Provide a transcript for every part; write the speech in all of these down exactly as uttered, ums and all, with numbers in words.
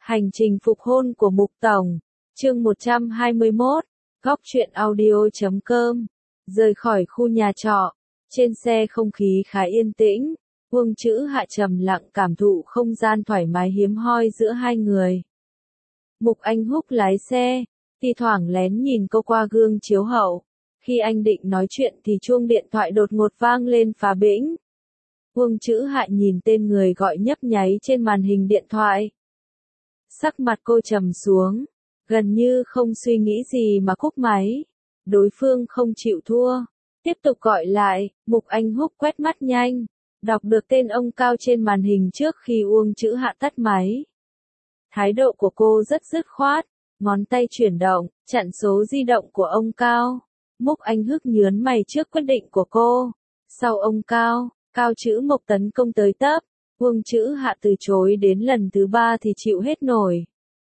Hành trình phục hôn của Mục Tổng, chương một trăm hai mươi mốt, góc truyện audio chấm com. Rời khỏi khu nhà trọ, trên xe không khí khá yên tĩnh, Uông Chữ Hạ trầm lặng cảm thụ không gian thoải mái hiếm hoi giữa hai người. Mục Anh Húc lái xe, thi thoảng lén nhìn cô qua gương chiếu hậu. Khi anh định nói chuyện thì chuông điện thoại đột ngột vang lên phá bĩnh. Uông Chữ Hạ nhìn tên người gọi nhấp nháy trên màn hình điện thoại. Sắc mặt cô trầm xuống, gần như không suy nghĩ gì mà cúp máy. Đối phương không chịu thua, tiếp tục gọi lại. Mục Anh Húc quét mắt nhanh, đọc được tên ông Cao trên màn hình trước khi Uông Chữ Hạ tắt máy. Thái độ của cô rất dứt khoát, ngón tay chuyển động, chặn số di động của ông Cao. Mục Anh Húc nhướng mày trước quyết định của cô. Sau ông Cao, Cao Chữ Mộc tấn công tới tấp. Uông Chữ Hạ từ chối đến lần thứ ba thì chịu hết nổi.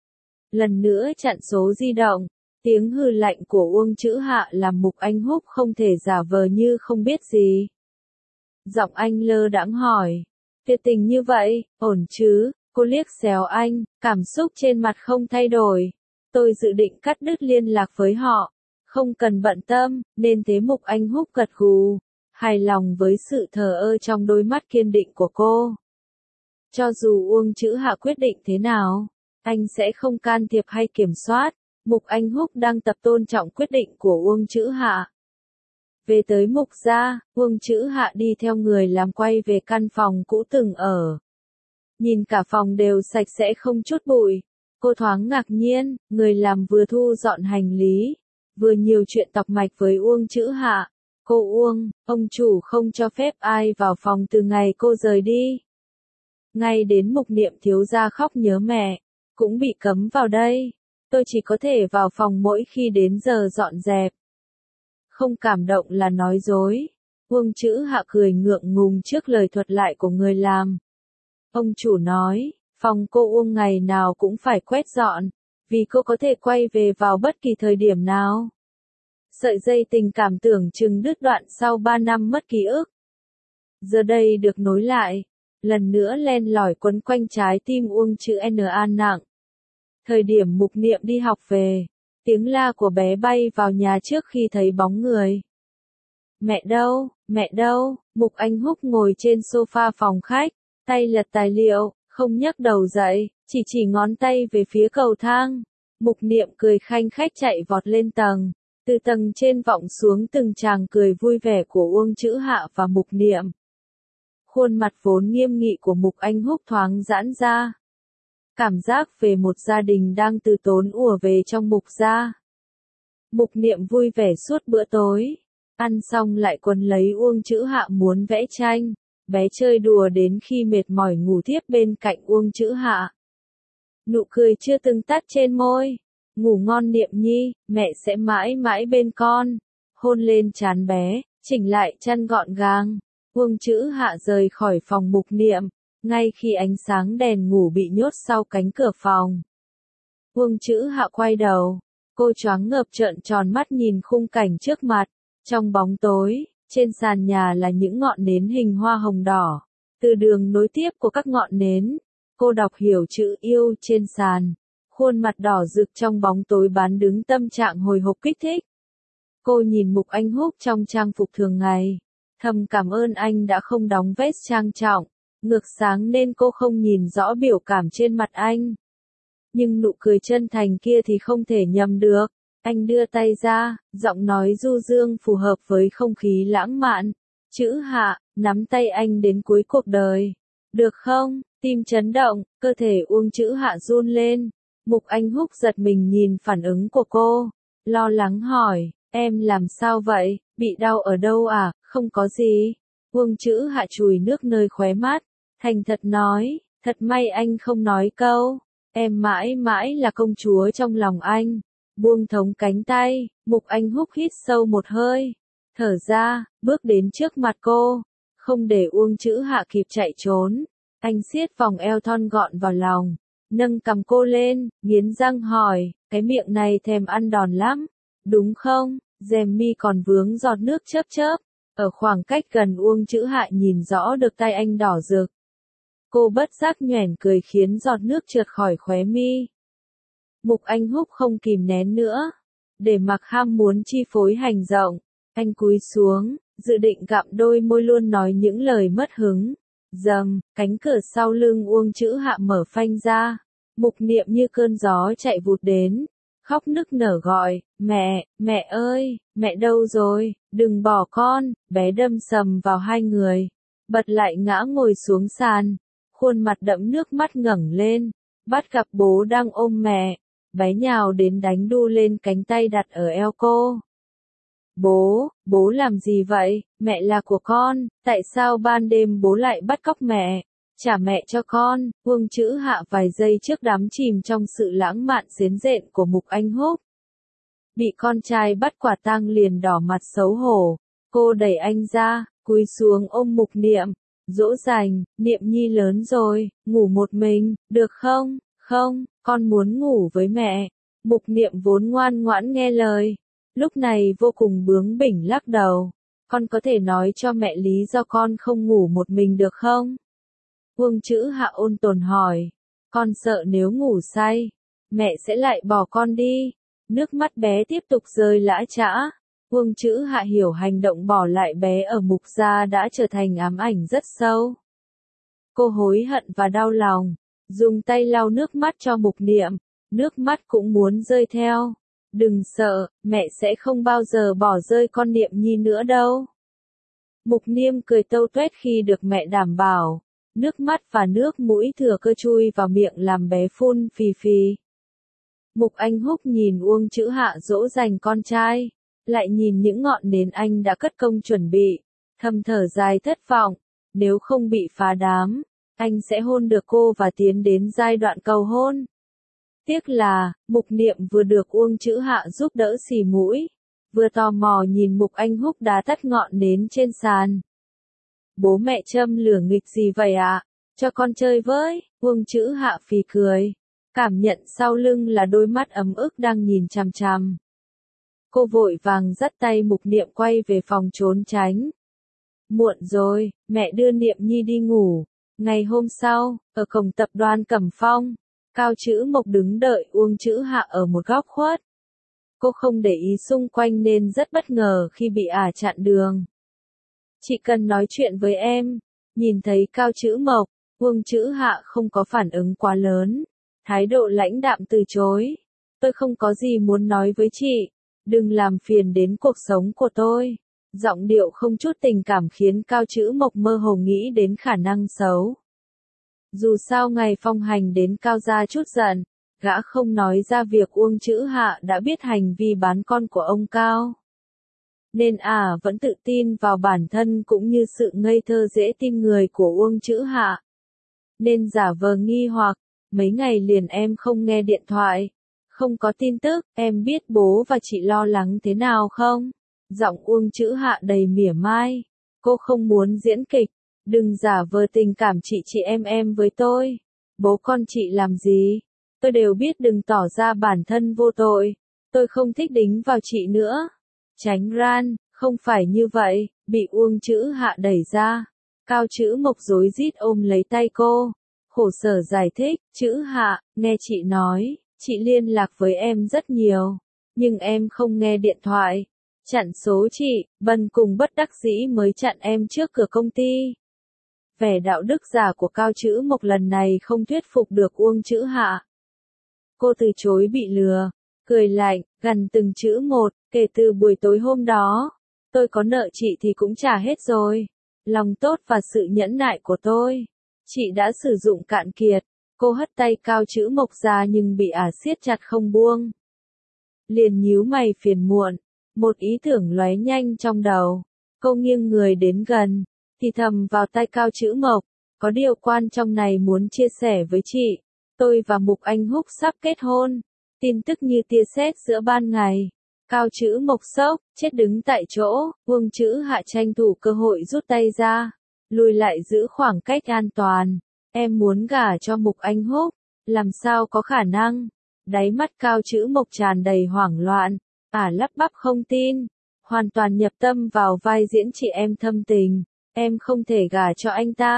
Lần nữa chặn số di động, tiếng hừ lạnh của Uông Chữ Hạ làm Mục Anh Húc không thể giả vờ như không biết gì. Giọng anh lơ đãng hỏi, tuyệt tình như vậy, ổn chứ? Cô liếc xéo anh, cảm xúc trên mặt không thay đổi. Tôi dự định cắt đứt liên lạc với họ, không cần bận tâm, nên thế. Mục Anh Húc gật gù, hài lòng với sự thờ ơ trong đôi mắt kiên định của cô. Cho dù Uông Chữ Hạ quyết định thế nào, anh sẽ không can thiệp hay kiểm soát. Mục Anh Húc đang tập tôn trọng quyết định của Uông Chữ Hạ. Về tới Mục gia, Uông Chữ Hạ đi theo người làm quay về căn phòng cũ từng ở. Nhìn cả phòng đều sạch sẽ không chút bụi. Cô thoáng ngạc nhiên, người làm vừa thu dọn hành lý, vừa nhiều chuyện tọc mạch với Uông Chữ Hạ. Cô Uông, ông chủ không cho phép ai vào phòng từ ngày cô rời đi. Ngay đến Mục Niệm thiếu gia khóc nhớ mẹ, cũng bị cấm vào đây. Tôi chỉ có thể vào phòng mỗi khi đến giờ dọn dẹp. Không cảm động là nói dối. Uông Chữ Hạ cười ngượng ngùng trước lời thuật lại của người làm. Ông chủ nói, phòng cô Uông ngày nào cũng phải quét dọn, vì cô có thể quay về vào bất kỳ thời điểm nào. Sợi dây tình cảm tưởng chừng đứt đoạn sau ba năm mất ký ức. Giờ đây được nối lại, lần nữa len lỏi quấn quanh trái tim Uông Chữ N nặng. Thời điểm Mục Niệm đi học về, tiếng la của bé bay vào nhà trước khi thấy bóng người. Mẹ đâu, mẹ đâu? Mục Anh Húc ngồi trên sofa phòng khách, tay lật tài liệu, không nhấc đầu dậy, chỉ chỉ ngón tay về phía cầu thang. Mục Niệm cười khanh khách chạy vọt lên tầng, từ tầng trên vọng xuống từng tràng cười vui vẻ của Uông Chữ Hạ và Mục Niệm. Khuôn mặt vốn nghiêm nghị của Mục Anh Húc thoáng giãn ra. Cảm giác về một gia đình đang từ tốn ùa về trong Mục gia. Mục Niệm vui vẻ suốt bữa tối, ăn xong lại quấn lấy Uông Chữ Hạ muốn vẽ tranh, bé chơi đùa đến khi mệt mỏi ngủ thiếp bên cạnh Uông Chữ Hạ. Nụ cười chưa từng tắt trên môi. Ngủ ngon Niệm nhi, mẹ sẽ mãi mãi bên con. Hôn lên trán bé, chỉnh lại chăn gọn gàng. Uông Chữ Hạ rời khỏi phòng Mục Niệm, ngay khi ánh sáng đèn ngủ bị nhốt sau cánh cửa phòng. Uông Chữ Hạ quay đầu, cô choáng ngợp trợn tròn mắt nhìn khung cảnh trước mặt. Trong bóng tối, trên sàn nhà là những ngọn nến hình hoa hồng đỏ. Từ đường nối tiếp của các ngọn nến, cô đọc hiểu chữ yêu trên sàn. Khuôn mặt đỏ rực trong bóng tối bán đứng tâm trạng hồi hộp kích thích. Cô nhìn Mục Anh Húc trong trang phục thường ngày, thầm cảm ơn anh đã không đóng vest trang trọng, ngược sáng nên cô không nhìn rõ biểu cảm trên mặt anh. Nhưng nụ cười chân thành kia thì không thể nhầm được. Anh đưa tay ra, giọng nói du dương phù hợp với không khí lãng mạn. Chữ Hạ, nắm tay anh đến cuối cuộc đời. Được không? Tim chấn động, cơ thể Uông Chữ Hạ run lên. Mục Anh Húc giật mình nhìn phản ứng của cô, lo lắng hỏi, em làm sao vậy, bị đau ở đâu à? Không có gì. Uông Chữ Hạ chùi nước nơi khóe mắt, thành thật nói, thật may anh không nói câu, em mãi mãi là công chúa trong lòng anh. Buông thống cánh tay, Mục Anh Húc hít sâu một hơi, thở ra, bước đến trước mặt cô, không để Uông Chữ Hạ kịp chạy trốn. Anh siết vòng eo thon gọn vào lòng, nâng cằm cô lên, nghiến răng hỏi, cái miệng này thèm ăn đòn lắm, đúng không? Rèm mi còn vướng giọt nước chớp chớp. Ở khoảng cách gần Uông Chữ Hạ nhìn rõ được tay anh đỏ rực. Cô bất giác nhoẻn cười khiến giọt nước trượt khỏi khóe mi. Mục Anh Húc không kìm nén nữa. Để mặc ham muốn chi phối hành động, anh cúi xuống, dự định gặm đôi môi luôn nói những lời mất hứng. Dầm, cánh cửa sau lưng Uông Chữ Hạ mở phanh ra. Mục Niệm như cơn gió chạy vụt đến, khóc nức nở gọi, mẹ, mẹ ơi, mẹ đâu rồi, đừng bỏ con, bé đâm sầm vào hai người, bật lại ngã ngồi xuống sàn, khuôn mặt đẫm nước mắt ngẩng lên, bắt gặp bố đang ôm mẹ, bé nhào đến đánh đu lên cánh tay đặt ở eo cô. Bố, bố làm gì vậy, mẹ là của con, tại sao ban đêm bố lại bắt cóc mẹ? Trả mẹ cho con. Uông Chữ Hạ vài giây trước đắm chìm trong sự lãng mạn xến rện của Mục Anh Húc. Bị con trai bắt quả tang liền đỏ mặt xấu hổ, cô đẩy anh ra, cúi xuống ôm Mục Niệm, dỗ dành, Niệm Nhi lớn rồi, ngủ một mình, được không? Không, con muốn ngủ với mẹ. Mục Niệm vốn ngoan ngoãn nghe lời, lúc này vô cùng bướng bỉnh lắc đầu. Con có thể nói cho mẹ lý do con không ngủ một mình được không? Uông Chữ Hạ ôn tồn hỏi, con sợ nếu ngủ say, mẹ sẽ lại bỏ con đi. Nước mắt bé tiếp tục rơi lã chã. Uông Chữ Hạ hiểu hành động bỏ lại bé ở Mục gia đã trở thành ám ảnh rất sâu. Cô hối hận và đau lòng, dùng tay lau nước mắt cho Mục Niệm, nước mắt cũng muốn rơi theo. Đừng sợ, mẹ sẽ không bao giờ bỏ rơi con Niệm Nhi nữa đâu. Mục Niệm cười tâu tuét khi được mẹ đảm bảo. Nước mắt và nước mũi thừa cơ chui vào miệng làm bé phun phì phì. Mục Anh Húc nhìn Uông Chữ Hạ dỗ dành con trai, lại nhìn những ngọn nến anh đã cất công chuẩn bị, thầm thở dài thất vọng, nếu không bị phá đám, anh sẽ hôn được cô và tiến đến giai đoạn cầu hôn. Tiếc là, Mục Niệm vừa được Uông Chữ Hạ giúp đỡ xì mũi, vừa tò mò nhìn Mục Anh Húc đá tắt ngọn nến trên sàn. Bố mẹ châm lửa nghịch gì vậy ạ? À? Cho con chơi với. Uông Chữ Hạ phì cười, cảm nhận sau lưng là đôi mắt ấm ức đang nhìn chằm chằm. Cô vội vàng dắt tay Mục Niệm quay về phòng trốn tránh. Muộn rồi, mẹ đưa Niệm Nhi đi ngủ. Ngày hôm sau, ở cổng tập đoàn Cẩm Phong, Cao Chữ Mộc đứng đợi Uông Chữ Hạ ở một góc khuất. Cô không để ý xung quanh nên rất bất ngờ khi bị ả chặn đường. Chị cần nói chuyện với em. Nhìn thấy Cao Chữ Mộc, Uông Chữ Hạ không có phản ứng quá lớn, thái độ lãnh đạm từ chối. Tôi không có gì muốn nói với chị, đừng làm phiền đến cuộc sống của tôi. Giọng điệu không chút tình cảm khiến Cao Chữ Mộc mơ hồ nghĩ đến khả năng xấu. Dù sao ngày phong hành đến Cao gia chút giận, gã không nói ra việc Uông Chữ Hạ đã biết hành vi bán con của ông Cao. Nên ả à vẫn tự tin vào bản thân cũng như sự ngây thơ dễ tin người của Uông Chữ Hạ. Nên giả vờ nghi hoặc, mấy ngày liền em không nghe điện thoại, không có tin tức, em biết bố và chị lo lắng thế nào không? Giọng Uông Chữ Hạ đầy mỉa mai, cô không muốn diễn kịch, đừng giả vờ tình cảm chị chị em em với tôi. Bố con chị làm gì? Tôi đều biết, đừng tỏ ra bản thân vô tội, tôi không thích đính vào chị nữa. Tránh ran, không phải như vậy, bị Uông Chữ Hạ đẩy ra. Cao Chữ Mộc rối rít ôm lấy tay cô, khổ sở giải thích, Chữ Hạ, nghe chị nói, chị liên lạc với em rất nhiều, nhưng em không nghe điện thoại, chặn số chị, bần cùng bất đắc dĩ mới chặn em trước cửa công ty. Vẻ đạo đức giả của Cao Chữ Mộc lần này không thuyết phục được Uông Chữ Hạ. Cô từ chối bị lừa, cười lạnh, gần từng chữ một, kể từ buổi tối hôm đó, tôi có nợ chị thì cũng trả hết rồi. Lòng tốt và sự nhẫn nại của tôi, chị đã sử dụng cạn kiệt. Cô hất tay Cao Chữ Mộc ra nhưng bị ả siết chặt không buông. Liền nhíu mày phiền muộn, một ý tưởng lóe nhanh trong đầu. Cô nghiêng người đến gần, thì thầm vào tai Cao Chữ Mộc, có điều quan trọng này muốn chia sẻ với chị. Tôi và Mục Anh Húc sắp kết hôn. Tin tức như tia sét giữa ban ngày. Cao Chữ Mộc sốc, chết đứng tại chỗ. Uông Chữ Hạ tranh thủ cơ hội rút tay ra, lùi lại giữ khoảng cách an toàn. Em muốn gả cho Mục Anh Húc, làm sao có khả năng? Đáy mắt Cao Chữ Mộc tràn đầy hoảng loạn, ả lắp bắp không tin, hoàn toàn nhập tâm vào vai diễn chị em thâm tình. Em không thể gả cho anh ta.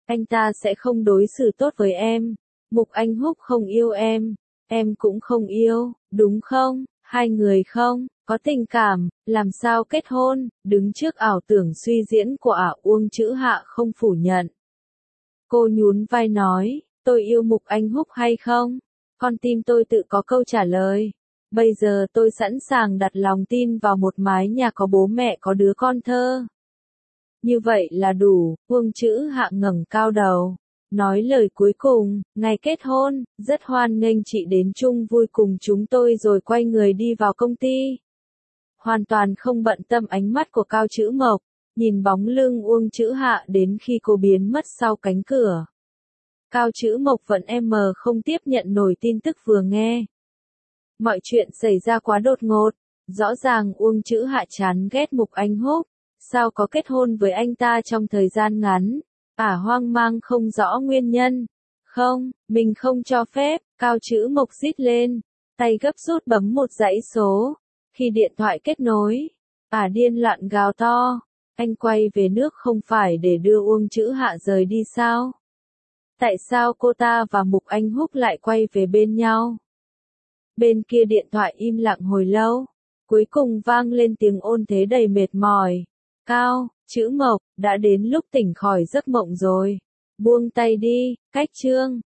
Anh ta sẽ không đối xử tốt với em. Mục Anh Húc không yêu em. Em cũng không yêu, đúng không? Hai người không có tình cảm, làm sao kết hôn? Đứng trước ảo tưởng suy diễn của ả Uông Chữ Hạ không phủ nhận. Cô nhún vai nói, tôi yêu Mục Anh Húc hay không? Con tim tôi tự có câu trả lời. Bây giờ tôi sẵn sàng đặt lòng tin vào một mái nhà có bố mẹ có đứa con thơ. Như vậy là đủ. Uông Chữ Hạ ngẩng cao đầu, nói lời cuối cùng, ngày kết hôn, rất hoan nghênh chị đến chung vui cùng chúng tôi, rồi quay người đi vào công ty. Hoàn toàn không bận tâm ánh mắt của Cao Chữ Mộc, nhìn bóng lưng Uông Chữ Hạ đến khi cô biến mất sau cánh cửa. Cao Chữ Mộc vẫn em mờ không tiếp nhận nổi tin tức vừa nghe. Mọi chuyện xảy ra quá đột ngột, rõ ràng Uông Chữ Hạ chán ghét Mục Anh Húc, sao có kết hôn với anh ta trong thời gian ngắn. Ả hoang mang không rõ nguyên nhân. Không, mình không cho phép, Cao Chữ Mộc rít lên, tay gấp rút bấm một dãy số. Khi điện thoại kết nối, Ả điên loạn gào to, anh quay về nước không phải để đưa Uông Chữ Hạ rời đi sao? Tại sao cô ta và Mục Anh Húc lại quay về bên nhau? Bên kia điện thoại im lặng hồi lâu, cuối cùng vang lên tiếng ôn thế đầy mệt mỏi. Cao Chữ Mộc, đã đến lúc tỉnh khỏi giấc mộng rồi. Buông tay đi, Cách Trương.